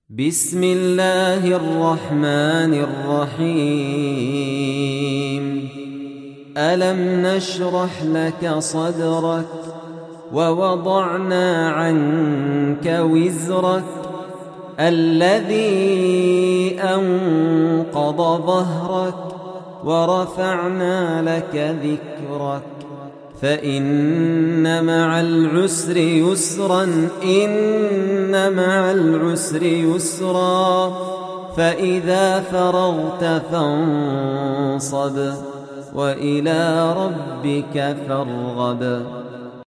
بسم الله الرحمن الرحيم. ألم نشرح لك صدرك ووضعنا عنك وزرك الذي أنقض ظهرك ورفعنا لك ذكرك فإن مع العسر يسرا إن مع العسر يسرا فإذا فرغت فانصب وإلى ربك فارغب.